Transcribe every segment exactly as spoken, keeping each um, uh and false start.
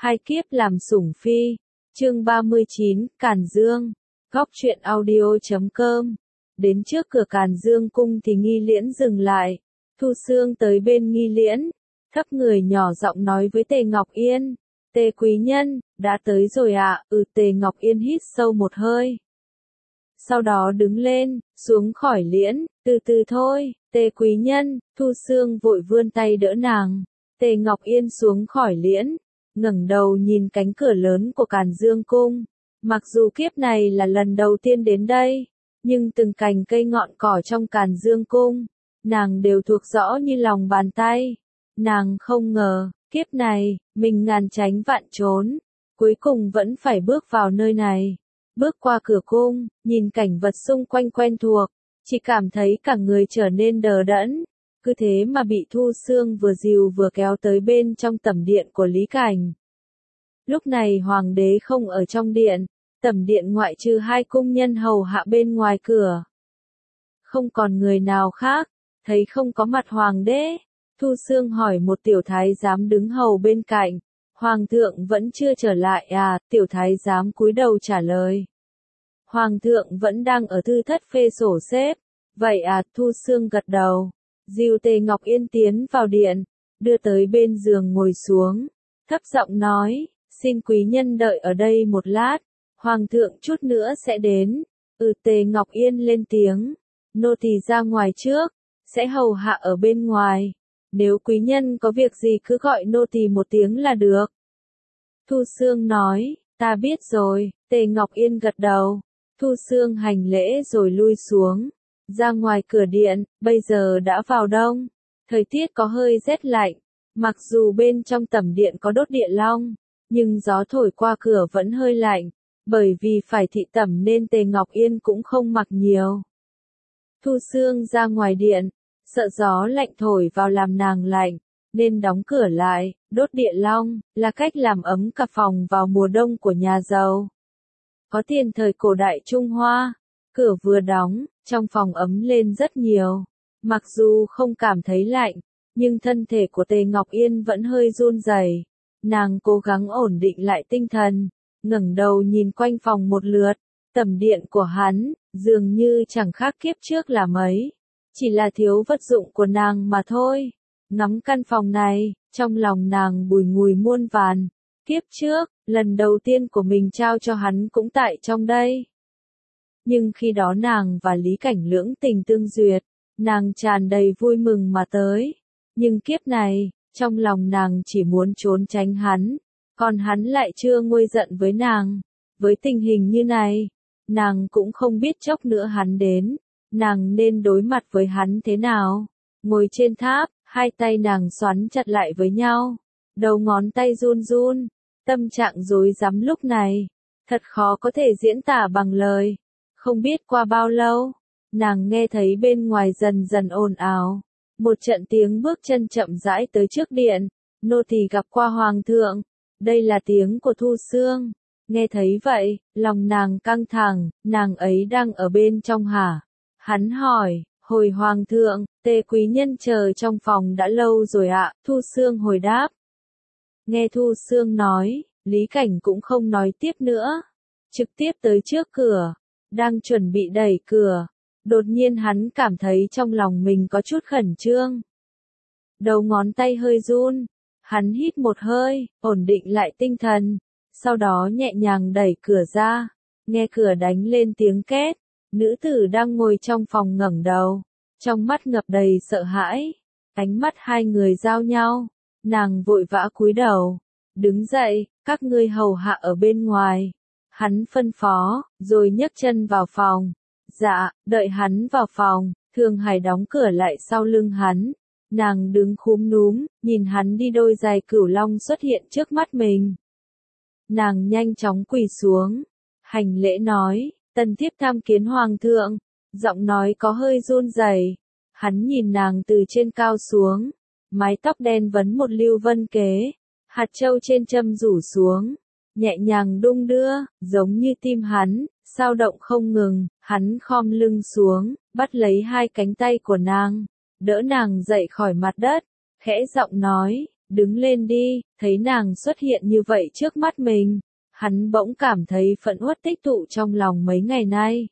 hai kiếp làm sủng phi. Chương ba mươi chín, Càn Dương. Góc truyện audio chấm com. Đến trước cửa Càn Dương cung thì Nghi Liễn dừng lại. Thu Xương tới bên Nghi Liễn, thấp người nhỏ giọng nói với Tề Ngọc Yên. Tề quý nhân, đã tới rồi ạ. À? Ừ, Tề Ngọc Yên hít sâu một hơi. Sau đó đứng lên, xuống khỏi liễn, từ từ thôi, Tề quý nhân. Thu Xương vội vươn tay đỡ nàng. Tề Ngọc Yên xuống khỏi liễn, ngẩng đầu nhìn cánh cửa lớn của Càn Dương cung. Mặc dù kiếp này là lần đầu tiên đến đây, nhưng từng cành cây ngọn cỏ trong Càn Dương cung, nàng đều thuộc rõ như lòng bàn tay. Nàng không ngờ, kiếp này, mình ngàn tránh vạn trốn, cuối cùng vẫn phải bước vào nơi này. Bước qua cửa cung, nhìn cảnh vật xung quanh quen thuộc, chỉ cảm thấy cả người trở nên đờ đẫn. Cứ thế mà bị Thu Xương vừa dìu vừa kéo tới bên trong tẩm điện của Lý Cảnh. Lúc này hoàng đế không ở trong điện, tẩm điện ngoại trừ hai cung nhân hầu hạ bên ngoài cửa. Không còn người nào khác, thấy không có mặt hoàng đế, Thu Xương hỏi một tiểu thái giám đứng hầu bên cạnh. Hoàng thượng vẫn chưa trở lại à? Tiểu thái giám cúi đầu trả lời. Hoàng thượng vẫn đang ở thư thất phê sổ xếp. Vậy à? Thu Xương gật đầu. Dìu Tề Ngọc Yên tiến vào điện, đưa tới bên giường ngồi xuống, thấp giọng nói, xin quý nhân đợi ở đây một lát, hoàng thượng chút nữa sẽ đến. Ừ, Tề Ngọc Yên lên tiếng, nô tỳ ra ngoài trước, sẽ hầu hạ ở bên ngoài, nếu quý nhân có việc gì cứ gọi nô tỳ một tiếng là được. Thu Xương nói, ta biết rồi. Tề Ngọc Yên gật đầu. Thu Xương hành lễ rồi lui xuống. Ra ngoài cửa điện, bây giờ đã vào đông, thời tiết có hơi rét lạnh, mặc dù bên trong tẩm điện có đốt địa long, nhưng gió thổi qua cửa vẫn hơi lạnh, bởi vì phải thị tẩm nên Tề Ngọc Yên cũng không mặc nhiều. Thu Xương ra ngoài điện, sợ gió lạnh thổi vào làm nàng lạnh, nên đóng cửa lại. Đốt địa long là cách làm ấm cả phòng vào mùa đông của nhà giàu. Có tiền thời cổ đại Trung Hoa, cửa vừa đóng, trong phòng ấm lên rất nhiều. Mặc dù không cảm thấy lạnh, nhưng thân thể của Tề Ngọc Yên vẫn hơi run rẩy. Nàng cố gắng ổn định lại tinh thần, ngẩng đầu nhìn quanh phòng một lượt. Tẩm điện của hắn, dường như chẳng khác kiếp trước là mấy. Chỉ là thiếu vật dụng của nàng mà thôi. Ngắm căn phòng này, trong lòng nàng bùi ngùi muôn vàn. Kiếp trước, lần đầu tiên của mình trao cho hắn cũng tại trong đây. Nhưng khi đó nàng và Lý Cảnh lưỡng tình tương duyệt, nàng tràn đầy vui mừng mà tới. Nhưng kiếp này, trong lòng nàng chỉ muốn trốn tránh hắn, còn hắn lại chưa nguôi giận với nàng. Với tình hình như này, nàng cũng không biết chốc nữa hắn đến, nàng nên đối mặt với hắn thế nào. Ngồi trên tháp, hai tay nàng xoắn chặt lại với nhau, đầu ngón tay run run, tâm trạng rối rắm lúc này, thật khó có thể diễn tả bằng lời. Không biết qua bao lâu, nàng nghe thấy bên ngoài dần dần ồn ào, một trận tiếng bước chân chậm rãi tới trước điện. Nô tỳ gặp qua hoàng thượng. Đây là tiếng của Thu Xương. Nghe thấy vậy, lòng nàng căng thẳng, nàng ấy đang ở bên trong hả? Hắn hỏi, hồi hoàng thượng, Tề quý nhân chờ trong phòng đã lâu rồi ạ. Thu Xương hồi đáp. Nghe Thu Xương nói, Lý Cảnh cũng không nói tiếp nữa, trực tiếp tới trước cửa. Đang chuẩn bị đẩy cửa, đột nhiên hắn cảm thấy trong lòng mình có chút khẩn trương. Đầu ngón tay hơi run, hắn hít một hơi, ổn định lại tinh thần, sau đó nhẹ nhàng đẩy cửa ra, nghe cửa đánh lên tiếng két, nữ tử đang ngồi trong phòng ngẩng đầu, trong mắt ngập đầy sợ hãi, ánh mắt hai người giao nhau, nàng vội vã cúi đầu, đứng dậy, các ngươi hầu hạ ở bên ngoài. Hắn phân phó, rồi nhấc chân vào phòng. Dạ, đợi hắn vào phòng, Thương Hải đóng cửa lại sau lưng hắn. Nàng đứng khúm núm, nhìn hắn đi đôi giày cửu long xuất hiện trước mắt mình. Nàng nhanh chóng quỳ xuống, hành lễ nói, tần thiếp tham kiến hoàng thượng. Giọng nói có hơi run rẩy. Hắn nhìn nàng từ trên cao xuống, mái tóc đen vấn một lưu vân kế, hạt châu trên châm rủ xuống. Nhẹ nhàng đung đưa, giống như tim hắn, sao động không ngừng. Hắn khom lưng xuống, bắt lấy hai cánh tay của nàng, đỡ nàng dậy khỏi mặt đất, khẽ giọng nói, đứng lên đi, thấy nàng xuất hiện như vậy trước mắt mình, hắn bỗng cảm thấy phẫn uất tích tụ trong lòng mấy ngày nay.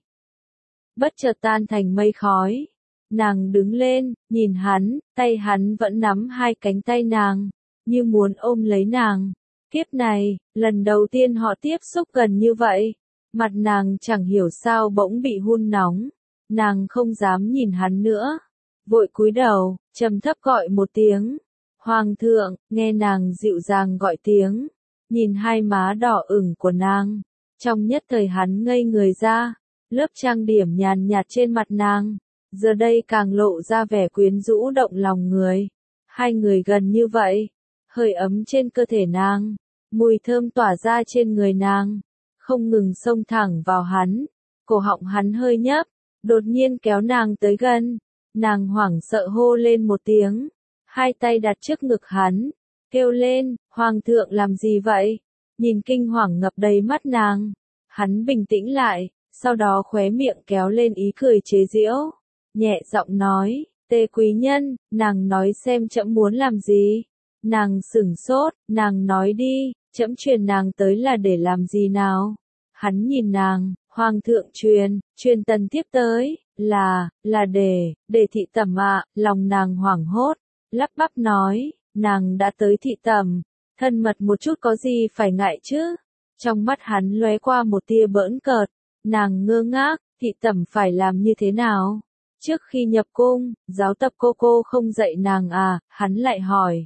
Bất chợt tan thành mây khói, nàng đứng lên, nhìn hắn, tay hắn vẫn nắm hai cánh tay nàng, như muốn ôm lấy nàng. Kiếp này, lần đầu tiên họ tiếp xúc gần như vậy, mặt nàng chẳng hiểu sao bỗng bị hun nóng, nàng không dám nhìn hắn nữa, vội cúi đầu, trầm thấp gọi một tiếng, Hoàng thượng, nghe nàng dịu dàng gọi tiếng, nhìn hai má đỏ ửng của nàng, trong nhất thời hắn ngây người ra, lớp trang điểm nhàn nhạt trên mặt nàng, giờ đây càng lộ ra vẻ quyến rũ động lòng người, hai người gần như vậy, hơi ấm trên cơ thể nàng, mùi thơm tỏa ra trên người nàng, không ngừng xông thẳng vào hắn, cổ họng hắn hơi nhấp, đột nhiên kéo nàng tới gần, nàng hoảng sợ hô lên một tiếng, hai tay đặt trước ngực hắn, kêu lên, Hoàng thượng làm gì vậy? Nhìn kinh hoàng ngập đầy mắt nàng, hắn bình tĩnh lại, sau đó khóe miệng kéo lên ý cười chế giễu, nhẹ giọng nói, Tề quý nhân, nàng nói xem trẫm muốn làm gì? Nàng sửng sốt, nàng nói đi, trẫm truyền nàng tới là để làm gì nào? Hắn nhìn nàng, Hoàng thượng truyền, truyền tần tiếp tới, là, là để, để thị tẩm ạ, lòng nàng hoảng hốt, lắp bắp nói, nàng đã tới thị tẩm, thân mật một chút có gì phải ngại chứ? Trong mắt hắn lóe qua một tia bỡn cợt, nàng ngơ ngác, thị tẩm phải làm như thế nào? Trước khi nhập cung, giáo tập cô cô không dạy nàng à, hắn lại hỏi.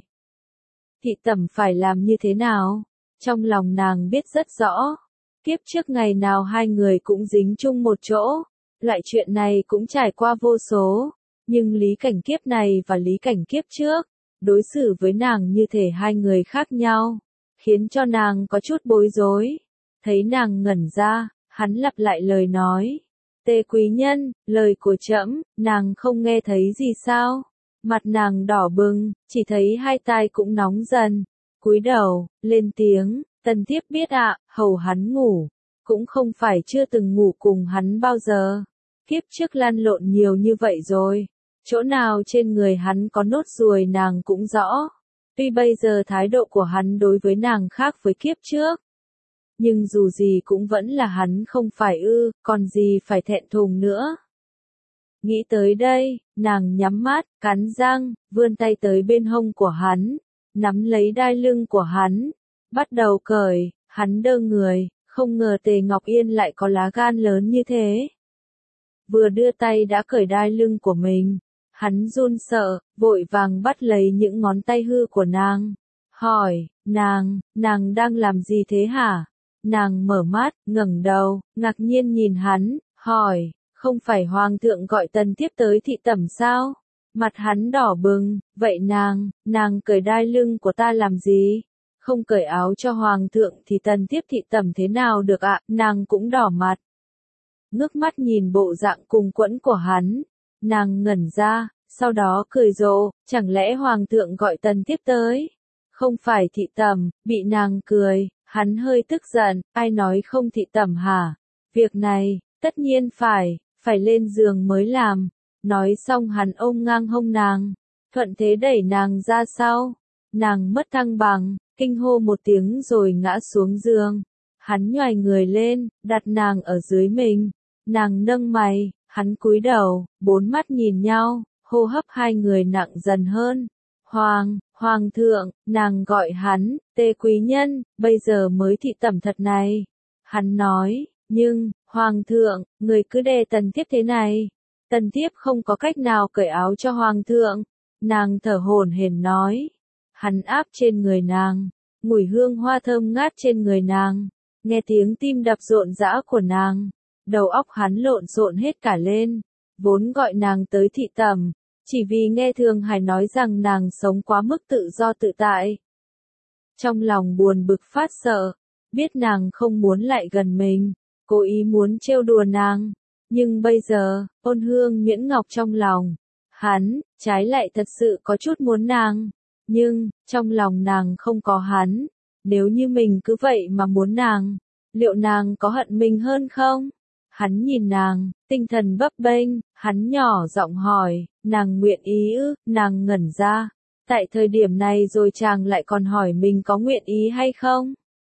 Thị tẩm phải làm như thế nào? Trong lòng nàng biết rất rõ. Kiếp trước ngày nào hai người cũng dính chung một chỗ. Loại chuyện này cũng trải qua vô số. Nhưng lý cảnh kiếp này và lý cảnh kiếp trước, đối xử với nàng như thể hai người khác nhau. Khiến cho nàng có chút bối rối. Thấy nàng ngẩn ra, hắn lặp lại lời nói. Tề quý nhân, lời của trẫm, nàng không nghe thấy gì sao? Mặt nàng đỏ bừng, chỉ thấy hai tai cũng nóng dần. Cúi đầu, lên tiếng, tần thiếp biết ạ, hầu hắn ngủ. Cũng không phải chưa từng ngủ cùng hắn bao giờ. Kiếp trước lăn lộn nhiều như vậy rồi. Chỗ nào trên người hắn có nốt ruồi nàng cũng rõ. Tuy bây giờ thái độ của hắn đối với nàng khác với kiếp trước. Nhưng dù gì cũng vẫn là hắn không phải ư, còn gì phải thẹn thùng nữa. Nghĩ tới đây, nàng nhắm mắt, cắn răng, vươn tay tới bên hông của hắn, nắm lấy đai lưng của hắn, bắt đầu cởi, hắn đơ người, không ngờ Tề Ngọc Yên lại có lá gan lớn như thế. Vừa đưa tay đã cởi đai lưng của mình, hắn run sợ, vội vàng bắt lấy những ngón tay hư của nàng, hỏi, nàng, nàng đang làm gì thế hả? Nàng mở mắt, ngẩng đầu, ngạc nhiên nhìn hắn, hỏi, không phải Hoàng thượng gọi tần thiếp tới thị tẩm sao? Mặt hắn đỏ bừng, vậy nàng, nàng cởi đai lưng của ta làm gì? Không cởi áo cho Hoàng thượng thì tần thiếp thị tẩm thế nào được ạ? Nàng cũng đỏ mặt. Ngước mắt nhìn bộ dạng cùng quẫn của hắn, nàng ngẩn ra, sau đó cười rộ, chẳng lẽ Hoàng thượng gọi tần thiếp tới? Không phải thị tẩm, bị nàng cười. Hắn hơi tức giận, ai nói không thị tẩm hả? Việc này, tất nhiên phải, phải lên giường mới làm. Nói xong hắn ôm ngang hông nàng, thuận thế đẩy nàng ra sau. Nàng mất thăng bằng, kinh hô một tiếng rồi ngã xuống giường. Hắn nhoài người lên, đặt nàng ở dưới mình. Nàng nâng mày, hắn cúi đầu, bốn mắt nhìn nhau, hô hấp hai người nặng dần hơn. Hoàng, Hoàng thượng, nàng gọi hắn, Tề quý nhân, bây giờ mới thị tẩm thật này. Hắn nói, nhưng, Hoàng thượng, người cứ đè tần thiếp thế này. Tần thiếp không có cách nào cởi áo cho Hoàng thượng. Nàng thở hổn hển nói. Hắn áp trên người nàng, mùi hương hoa thơm ngát trên người nàng. Nghe tiếng tim đập rộn rã của nàng. Đầu óc hắn lộn xộn hết cả lên. Vốn gọi nàng tới thị tẩm. Chỉ vì nghe Thương Hải nói rằng nàng sống quá mức tự do tự tại. Trong lòng buồn bực phát sợ, biết nàng không muốn lại gần mình, cố ý muốn trêu đùa nàng. Nhưng bây giờ, ôn hương nhuyễn ngọc trong lòng, hắn, trái lại thật sự có chút muốn nàng. Nhưng, trong lòng nàng không có hắn, nếu như mình cứ vậy mà muốn nàng, liệu nàng có hận mình hơn không? Hắn nhìn nàng, tinh thần bấp bênh, hắn nhỏ giọng hỏi, nàng nguyện ý ư? Nàng ngẩn ra, Tại thời điểm này rồi chàng lại còn hỏi mình có nguyện ý hay không?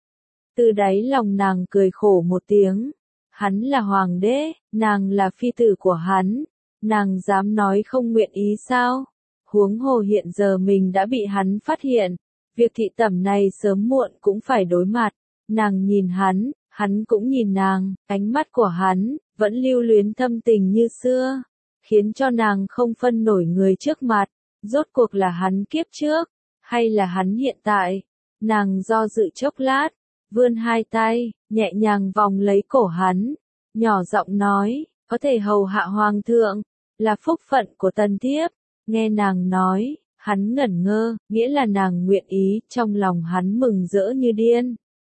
Từ đáy lòng nàng cười khổ một tiếng. Hắn là hoàng đế, nàng là phi tử của hắn. Nàng dám nói không nguyện ý sao? Huống hồ hiện giờ mình đã bị hắn phát hiện. Việc thị tẩm này sớm muộn cũng phải đối mặt. Nàng nhìn hắn, hắn cũng nhìn nàng, ánh mắt của hắn vẫn lưu luyến thâm tình như xưa, khiến cho nàng không phân nổi người trước mặt. Rốt cuộc là hắn kiếp trước, hay là hắn hiện tại? Nàng do dự chốc lát, vươn hai tay, nhẹ nhàng vòng lấy cổ hắn, nhỏ giọng nói, có thể hầu hạ hoàng thượng, là phúc phận của tần thiếp. Nghe nàng nói, hắn ngẩn ngơ, nghĩa là nàng nguyện ý, trong lòng hắn mừng rỡ như điên.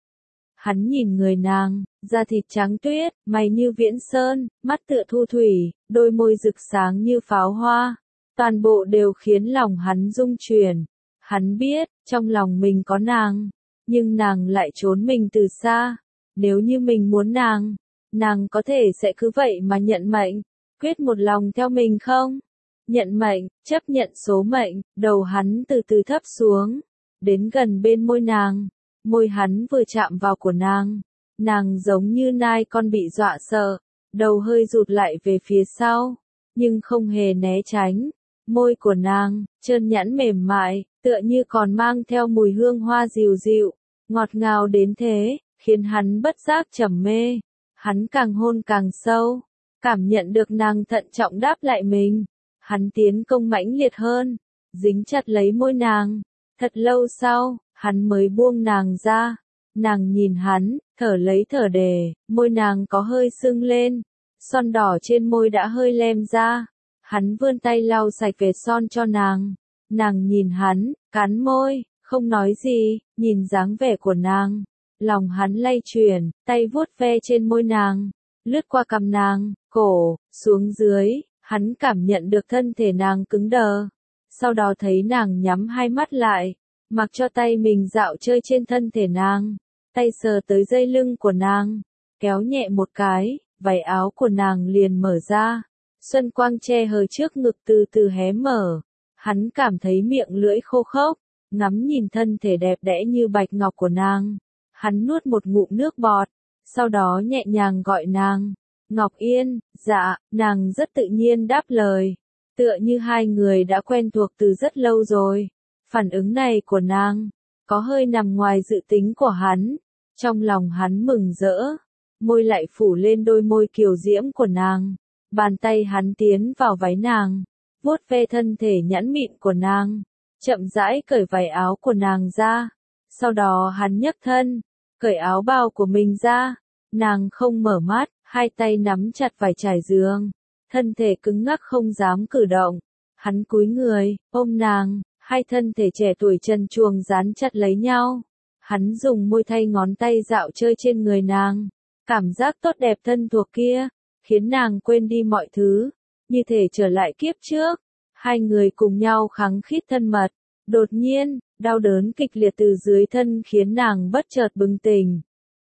Hắn nhìn người nàng, da thịt trắng tuyết, mày như viễn sơn, mắt tựa thu thủy, đôi môi rực sáng như pháo hoa. Toàn bộ đều khiến lòng hắn rung chuyển. Hắn biết, trong lòng mình có nàng, nhưng nàng lại trốn mình từ xa. Nếu như mình muốn nàng, nàng có thể sẽ cứ vậy mà nhận mệnh, quyết một lòng theo mình không? Nhận mệnh, chấp nhận số mệnh, đầu hắn từ từ thấp xuống, đến gần bên môi nàng. Môi hắn vừa chạm vào của nàng, nàng giống như nai con bị dọa sợ, đầu hơi rụt lại về phía sau, nhưng không hề né tránh. Môi của nàng, trơn nhẵn mềm mại, tựa như còn mang theo mùi hương hoa dịu dịu, ngọt ngào đến thế, khiến hắn bất giác trầm mê. Hắn càng hôn càng sâu, cảm nhận được nàng thận trọng đáp lại mình. Hắn tiến công mãnh liệt hơn, dính chặt lấy môi nàng. Thật lâu sau, hắn mới buông nàng ra. Nàng nhìn hắn, thở lấy thở đề, môi nàng có hơi sưng lên, son đỏ trên môi đã hơi lem ra. Hắn vươn tay lau sạch vệt son cho nàng. Nàng nhìn hắn, cắn môi, không nói gì, nhìn dáng vẻ của nàng. Lòng hắn lay chuyển, tay vuốt ve trên môi nàng, lướt qua cằm nàng, cổ, xuống dưới, hắn cảm nhận được thân thể nàng cứng đờ. Sau đó thấy nàng nhắm hai mắt lại, mặc cho tay mình dạo chơi trên thân thể nàng, tay sờ tới dây lưng của nàng, kéo nhẹ một cái, váy áo của nàng liền mở ra. Xuân quang che hờ trước ngực từ từ hé mở, hắn cảm thấy miệng lưỡi khô khốc, ngắm nhìn thân thể đẹp đẽ như bạch ngọc của nàng. Hắn nuốt một ngụm nước bọt, sau đó nhẹ nhàng gọi nàng, Ngọc Yên. Dạ, nàng rất tự nhiên đáp lời, tựa như hai người đã quen thuộc từ rất lâu rồi. Phản ứng này của nàng, có hơi nằm ngoài dự tính của hắn, trong lòng hắn mừng rỡ, môi lại phủ lên đôi môi kiều diễm của nàng. Bàn tay hắn tiến vào váy nàng, vuốt ve thân thể nhẵn mịn của nàng, chậm rãi cởi váy áo của nàng ra. Sau đó hắn nhấc thân, cởi áo bao của mình ra. Nàng không mở mắt, hai tay nắm chặt vải trải giường, thân thể cứng ngắc không dám cử động. Hắn cúi người, ôm nàng, hai thân thể trẻ tuổi trần truồng dán chặt lấy nhau. Hắn dùng môi thay ngón tay dạo chơi trên người nàng, cảm giác tốt đẹp thân thuộc kia khiến nàng quên đi mọi thứ, như thể trở lại kiếp trước. Hai người cùng nhau khăng khít thân mật. Đột nhiên, đau đớn kịch liệt từ dưới thân khiến nàng bất chợt bừng tỉnh.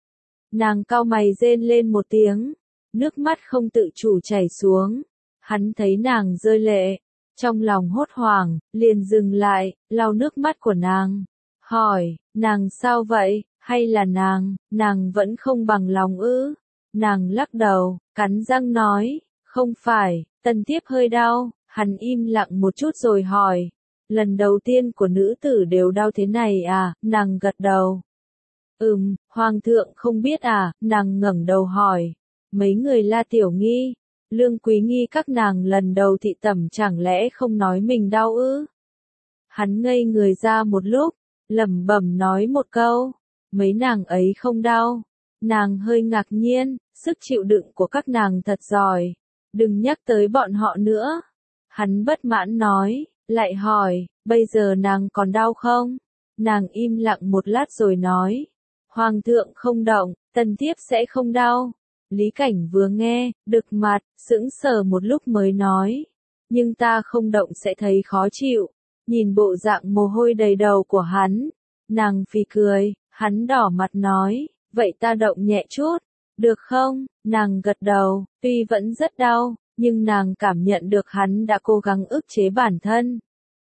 Nàng cau mày rên lên một tiếng, nước mắt không tự chủ chảy xuống. Hắn thấy nàng rơi lệ, trong lòng hốt hoảng, liền dừng lại, lau nước mắt của nàng, hỏi, nàng sao vậy, hay là nàng, nàng vẫn không bằng lòng ư? Nàng lắc đầu, cắn răng nói, không phải. Tần thiếp hơi đau. Hắn im lặng một chút rồi hỏi, lần đầu tiên của nữ tử đều đau thế này à? Nàng gật đầu. Ừm, hoàng thượng không biết à? Nàng ngẩng đầu hỏi, mấy người La Tiểu Nghi, Lương Quý Nghi các nàng lần đầu thị tẩm chẳng lẽ không nói mình đau ư? Hắn ngây người ra một lúc, lẩm bẩm nói một câu, mấy nàng ấy không đau. Nàng hơi ngạc nhiên, sức chịu đựng của các nàng thật giỏi, đừng nhắc tới bọn họ nữa. Hắn bất mãn nói, lại hỏi, bây giờ nàng còn đau không? Nàng im lặng một lát rồi nói, hoàng thượng không động, tần thiếp sẽ không đau. Lý Cảnh vừa nghe, đực mặt, sững sờ một lúc mới nói, nhưng ta không động sẽ thấy khó chịu. Nhìn bộ dạng mồ hôi đầy đầu của hắn, nàng phì cười. Hắn đỏ mặt nói, vậy ta động nhẹ chút, được không? Nàng gật đầu, tuy vẫn rất đau, nhưng nàng cảm nhận được hắn đã cố gắng ức chế bản thân.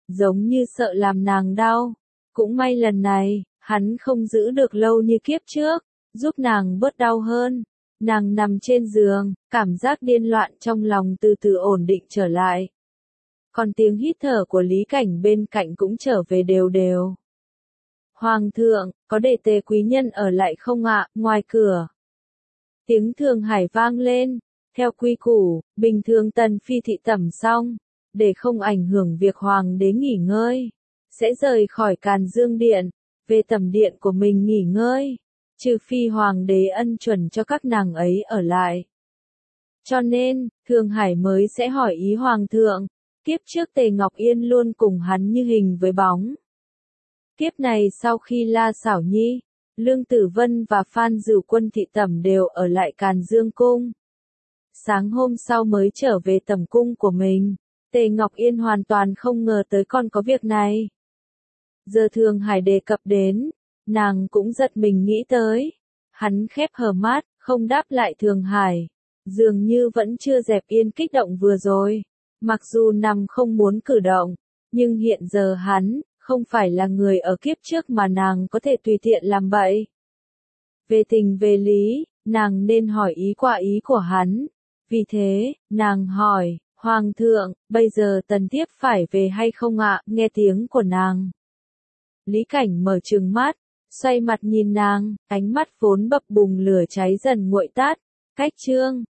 giống như sợ làm nàng đau. Cũng may lần này, hắn không giữ được lâu như kiếp trước, giúp nàng bớt đau hơn. Nàng nằm trên giường, cảm giác điên loạn trong lòng từ từ ổn định trở lại. Còn tiếng hít thở của Lý Cảnh bên cạnh cũng trở về đều đều. Hoàng thượng, có để Tề quý nhân ở lại không ạ? Ngoài cửa. Tiếng Thường Hải vang lên. Theo quy củ, bình thường tần phi thị tẩm xong, để không ảnh hưởng việc hoàng đế nghỉ ngơi, sẽ rời khỏi Càn Dương Điện, về tẩm điện của mình nghỉ ngơi, trừ phi hoàng đế ân chuẩn cho các nàng ấy ở lại. Cho nên, Thường Hải mới sẽ hỏi ý hoàng thượng, kiếp trước Tề Ngọc Yên luôn cùng hắn như hình với bóng. Kiếp này sau khi La Xảo Nhi, Lương Tử Vân và Phan Dửu Quân thị tẩm đều ở lại Càn Dương Cung. Sáng hôm sau mới trở về tẩm cung của mình, Tề Ngọc Yên hoàn toàn không ngờ tới còn có việc này. Giờ Thường Hải đề cập đến, nàng cũng giật mình nghĩ tới. Hắn khép hờ mắt, không đáp lại Thường Hải, dường như vẫn chưa dẹp yên kích động vừa rồi. Mặc dù nằm không muốn cử động, nhưng hiện giờ hắn, không phải là người ở kiếp trước mà nàng có thể tùy tiện làm bậy. Về tình về lý, nàng nên hỏi ý qua ý của hắn. Vì thế, nàng hỏi, Hoàng thượng, bây giờ Tần Thiếp phải về hay không ạ? Nghe tiếng của nàng. Lý Cảnh mở trừng mắt, xoay mặt nhìn nàng, ánh mắt vốn bập bùng lửa cháy dần nguội tắt. Cách chương